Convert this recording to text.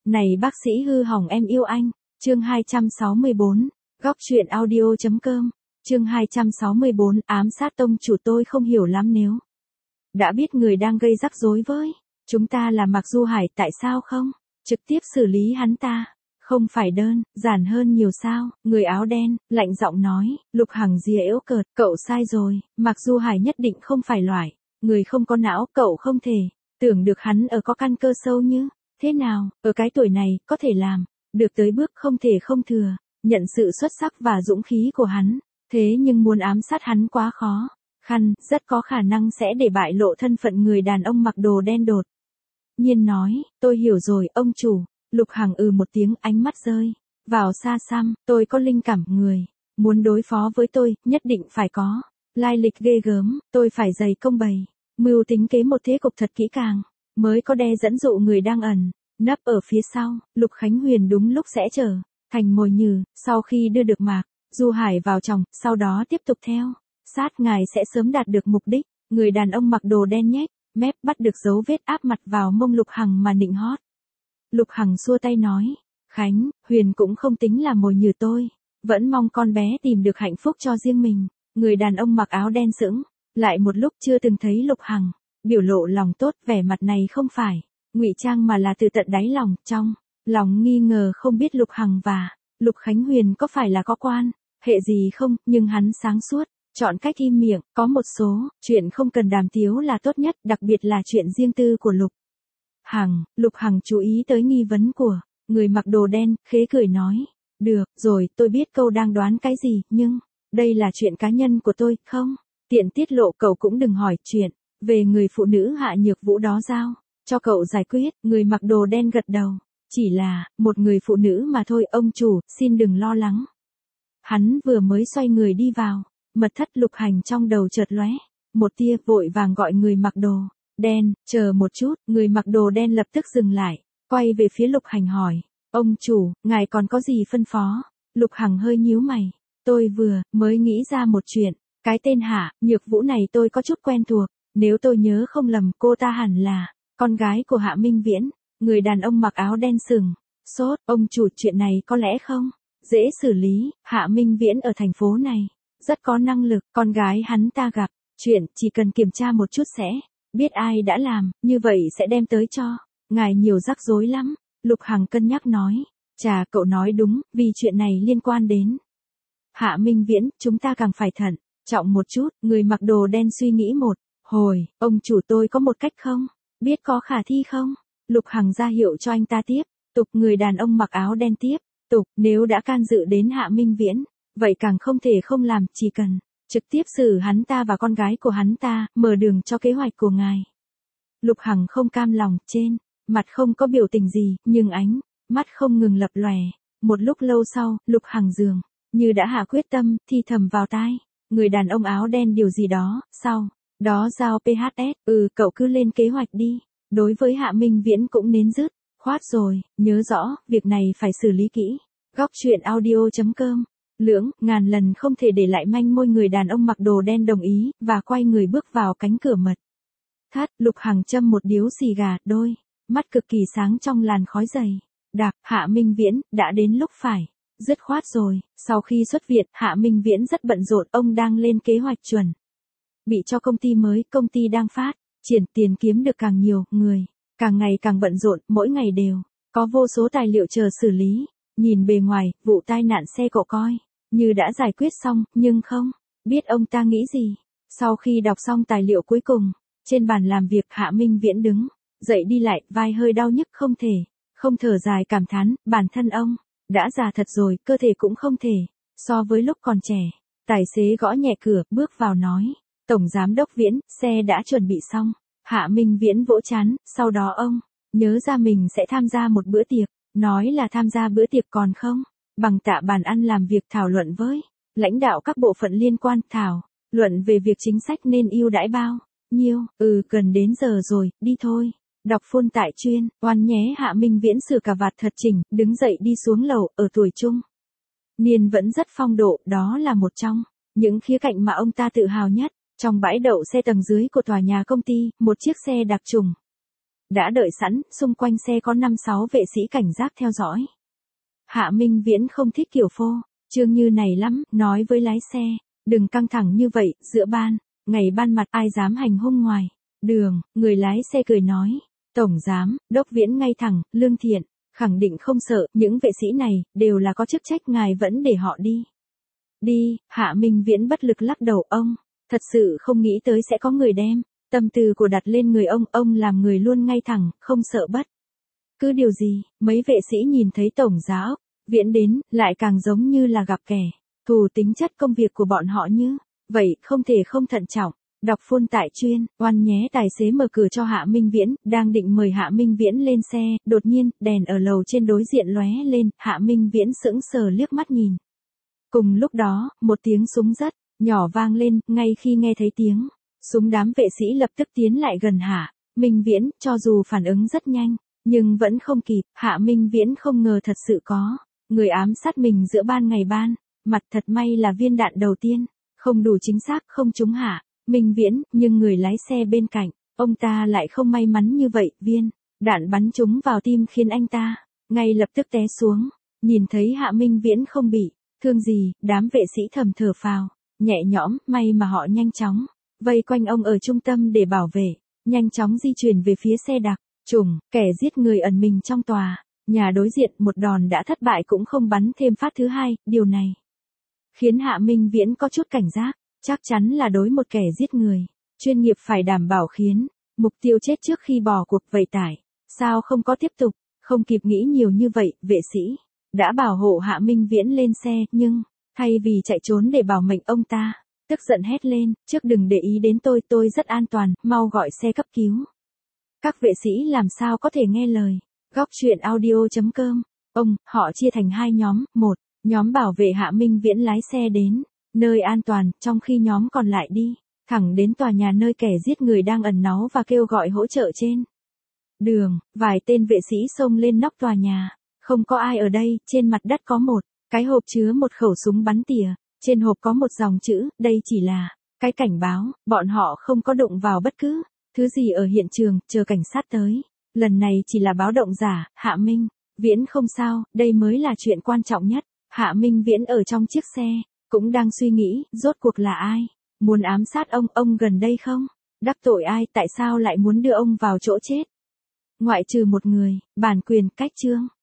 Này bác sĩ hư hỏng em yêu anh. Chương 264. Góc truyện audio.com. Chương 264. Ám sát tông chủ tôi không hiểu lắm nếu đã biết người đang gây rắc rối với chúng ta là Mạc Du Hải, tại sao không trực tiếp xử lý hắn ta? Không phải đơn giản hơn nhiều sao? Người áo đen lạnh giọng nói. Lục Hằng giễu cợt, cậu sai rồi, Mạc Du Hải nhất định không phải loại người không có não, cậu không thể tưởng được hắn ở có căn cơ sâu như thế nào, ở cái tuổi này có thể làm được tới bước không thể không thừa nhận sự xuất sắc và dũng khí của hắn, thế nhưng muốn ám sát hắn quá khó khăn, rất có khả năng sẽ để bại lộ thân phận người đàn ông mặc đồ đen đột nhiên nói. Tôi hiểu rồi ông chủ. Lục Hằng một tiếng, ánh mắt rơi vào xa xăm. Tôi có linh cảm người muốn đối phó với tôi nhất định phải có lai lịch ghê gớm, tôi phải dày công bày mưu tính kế một thế cục thật kỹ càng mới có đe dẫn dụ người đang ẩn nấp ở phía sau. Lục Khánh Huyền đúng lúc sẽ trở thành mồi nhử, sau khi đưa được Mạc Du Hải vào chồng, sau đó tiếp tục theo sát ngài sẽ sớm đạt được mục đích. Người đàn ông mặc đồ đen nhếch mép bắt được dấu vết áp mặt vào mông Lục Hằng mà nịnh hót. Lục Hằng xua tay nói, Khánh Huyền cũng không tính là mồi nhử tôi, vẫn mong con bé tìm được hạnh phúc cho riêng mình. Người đàn ông mặc áo đen sững lại một lúc, chưa từng thấy Lục Hằng biểu lộ lòng tốt, vẻ mặt này không phải ngụy trang mà là từ tận đáy lòng, trong lòng nghi ngờ không biết Lục Hằng và Lục Khánh Huyền có phải là có quan hệ gì không, nhưng hắn sáng suốt chọn cách im miệng. Có một số chuyện không cần đàm tiếu là tốt nhất, đặc biệt là chuyện riêng tư của Lục Hằng. Lục Hằng chú ý tới nghi vấn của người mặc đồ đen, khế cười nói, được rồi, tôi biết cậu đang đoán cái gì, nhưng đây là chuyện cá nhân của tôi, không tiện tiết lộ, cậu cũng đừng hỏi. Chuyện về người phụ nữ Hạ Nhược Vũ đó giao cho cậu giải quyết. Người mặc đồ đen gật đầu, chỉ là một người phụ nữ mà thôi, ông chủ xin đừng lo lắng. Hắn vừa mới xoay người đi vào mật thất. Lục Hành trong đầu chợt lóe một tia, vội vàng gọi người mặc đồ đen, chờ một chút. Người mặc đồ đen lập tức dừng lại, quay về phía Lục Hành hỏi, ông chủ, ngài còn có gì phân phó? Lục Hằng hơi nhíu mày, tôi vừa mới nghĩ ra một chuyện, cái tên Hạ Nhược Vũ này tôi có chút quen thuộc, nếu tôi nhớ không lầm cô ta hẳn là con gái của Hạ Minh Viễn. Người đàn ông mặc áo đen sừng sốt, ông chủ, chuyện này có lẽ không dễ xử lý, Hạ Minh Viễn ở thành phố này rất có năng lực, con gái hắn ta gặp chuyện chỉ cần kiểm tra một chút sẽ biết ai đã làm, như vậy sẽ đem tới cho ngài nhiều rắc rối lắm. Lục Hằng cân nhắc nói, chà, cậu nói đúng, vì chuyện này liên quan đến Hạ Minh Viễn, chúng ta càng phải thận trọng một chút. Người mặc đồ đen suy nghĩ một hồi, ông chủ, tôi có một cách không biết có khả thi không? Lục Hằng ra hiệu cho anh ta tiếp tục. Người đàn ông mặc áo đen tiếp tục, nếu đã can dự đến Hạ Minh Viễn, vậy càng không thể không làm, chỉ cần trực tiếp xử hắn ta và con gái của hắn ta, mở đường cho kế hoạch của ngài. Lục Hằng không cam lòng, trên mặt không có biểu tình gì, nhưng ánh mắt không ngừng lập lòe. Một lúc lâu sau, Lục Hằng dường như đã hạ quyết tâm, thì thầm vào tai người đàn ông áo đen điều gì đó, sau đó giao PHS, cậu cứ lên kế hoạch đi. Đối với Hạ Minh Viễn cũng nên dứt khoát rồi, nhớ rõ, việc này phải xử lý kỹ. Góc truyện audio.com. Lưỡng ngàn lần không thể để lại manh môi. Người đàn ông mặc đồ đen đồng ý, và quay người bước vào cánh cửa mật thất. Lục Hằng châm một điếu xì gà, đôi mắt cực kỳ sáng trong làn khói dày đặc. Hạ Minh Viễn đã đến lúc phải dứt khoát rồi. Sau khi xuất viện, Hạ Minh Viễn rất bận rộn, ông đang lên kế hoạch chuẩn bị cho công ty mới. Công ty đang phát triển, tiền kiếm được càng nhiều, người càng ngày càng bận rộn, mỗi ngày đều có vô số tài liệu chờ xử lý. Nhìn bề ngoài, vụ tai nạn xe cậu coi như đã giải quyết xong, nhưng không biết ông ta nghĩ gì. Sau khi đọc xong tài liệu cuối cùng, trên bàn làm việc, Hạ Minh Viễn đứng dậy đi lại, vai hơi đau nhức, không thể không thở dài cảm thán, bản thân ông đã già thật rồi, cơ thể cũng không thể so với lúc còn trẻ. Tài xế gõ nhẹ cửa, bước vào nói, Tổng Giám đốc Viễn, xe đã chuẩn bị xong. Hạ Minh Viễn vỗ trán, sau đó ông nhớ ra mình sẽ tham gia một bữa tiệc, nói là tham gia bữa tiệc còn không bằng tạ bàn ăn làm việc, thảo luận với lãnh đạo các bộ phận liên quan, thảo luận về việc chính sách nên ưu đãi bao nhiêu. Gần đến giờ rồi, đi thôi. Đọc phôn tại chuyên oan nhé. Hạ Minh Viễn sửa cà vạt thật chỉnh, đứng dậy đi xuống lầu. Ở tuổi trung niên vẫn rất phong độ, đó là một trong những khía cạnh mà ông ta tự hào nhất. Trong bãi đậu xe tầng dưới của tòa nhà công ty, một chiếc xe đặc trùng đã đợi sẵn, xung quanh xe có 5-6 vệ sĩ cảnh giác theo dõi. Hạ Minh Viễn không thích kiểu phô, trương như này lắm, nói với lái xe, đừng căng thẳng như vậy, giữa ngày ban mặt ai dám hành hung ngoài đường. Người lái xe cười nói, Tổng Giám, Đốc Viễn ngay thẳng, lương thiện, khẳng định không sợ, những vệ sĩ này, đều là có chức trách, ngài vẫn để họ đi. Đi, Hạ Minh Viễn bất lực lắc đầu, ông, thật sự không nghĩ tới sẽ có người đem tâm tư của đặt lên người ông làm người luôn ngay thẳng, không sợ bất cứ điều gì. Mấy vệ sĩ nhìn thấy Tổng Giám Viễn đến, lại càng giống như là gặp kẻ thù, tính chất công việc của bọn họ như vậy, không thể không thận trọng. Đọc phun tại chuyên, oan nhé. Tài xế mở cửa cho Hạ Minh Viễn, đang định mời Hạ Minh Viễn lên xe, đột nhiên, đèn ở lầu trên đối diện lóe lên, Hạ Minh Viễn sững sờ liếc mắt nhìn. Cùng lúc đó, một tiếng súng rất nhỏ vang lên, ngay khi nghe thấy tiếng súng, đám vệ sĩ lập tức tiến lại gần Hạ Minh Viễn, cho dù phản ứng rất nhanh, nhưng vẫn không kịp. Hạ Minh Viễn không ngờ thật sự có người ám sát mình giữa ngày ban mặt, thật may là viên đạn đầu tiên không đủ chính xác, không trúng Hạ Minh Viễn, nhưng người lái xe bên cạnh ông ta lại không may mắn như vậy, viên đạn bắn trúng vào tim khiến anh ta ngay lập tức té xuống. Nhìn thấy Hạ Minh Viễn không bị thương gì, đám vệ sĩ thầm thở phào nhẹ nhõm, may mà họ nhanh chóng vây quanh ông ở trung tâm để bảo vệ, nhanh chóng di chuyển về phía xe đặc trùng. Kẻ giết người ẩn mình trong tòa nhà đối diện, một đòn đã thất bại cũng không bắn thêm phát thứ hai. Điều này khiến Hạ Minh Viễn có chút cảnh giác, chắc chắn là đối một kẻ giết người chuyên nghiệp phải đảm bảo khiến mục tiêu chết trước khi bỏ cuộc. Vậy tại sao không có tiếp tục? Không kịp nghĩ nhiều như vậy, vệ sĩ đã bảo hộ Hạ Minh Viễn lên xe, nhưng thay vì chạy trốn để bảo mệnh, ông ta tức giận hét lên, trước đừng để ý đến tôi rất an toàn, mau gọi xe cấp cứu. Các vệ sĩ làm sao có thể nghe lời. Góc truyện audio.com. Họ chia thành hai nhóm, một nhóm bảo vệ Hạ Minh Viễn lái xe đến nơi an toàn, trong khi nhóm còn lại đi thẳng đến tòa nhà nơi kẻ giết người đang ẩn náu và kêu gọi hỗ trợ trên đường. Vài tên vệ sĩ xông lên nóc tòa nhà, không có ai ở đây. Trên mặt đất có một cái hộp chứa một khẩu súng bắn tỉa, trên hộp có một dòng chữ, đây chỉ là cái cảnh báo. Bọn họ không có đụng vào bất cứ thứ gì ở hiện trường, chờ cảnh sát tới. Lần này chỉ là báo động giả. Hạ Minh Viễn không sao, đây mới là chuyện quan trọng nhất. Hạ Minh Viễn ở trong chiếc xe cũng đang suy nghĩ, rốt cuộc là ai muốn ám sát ông gần đây không đắc tội ai, tại sao lại muốn đưa ông vào chỗ chết. Ngoại trừ một người, bản quyền cách chương.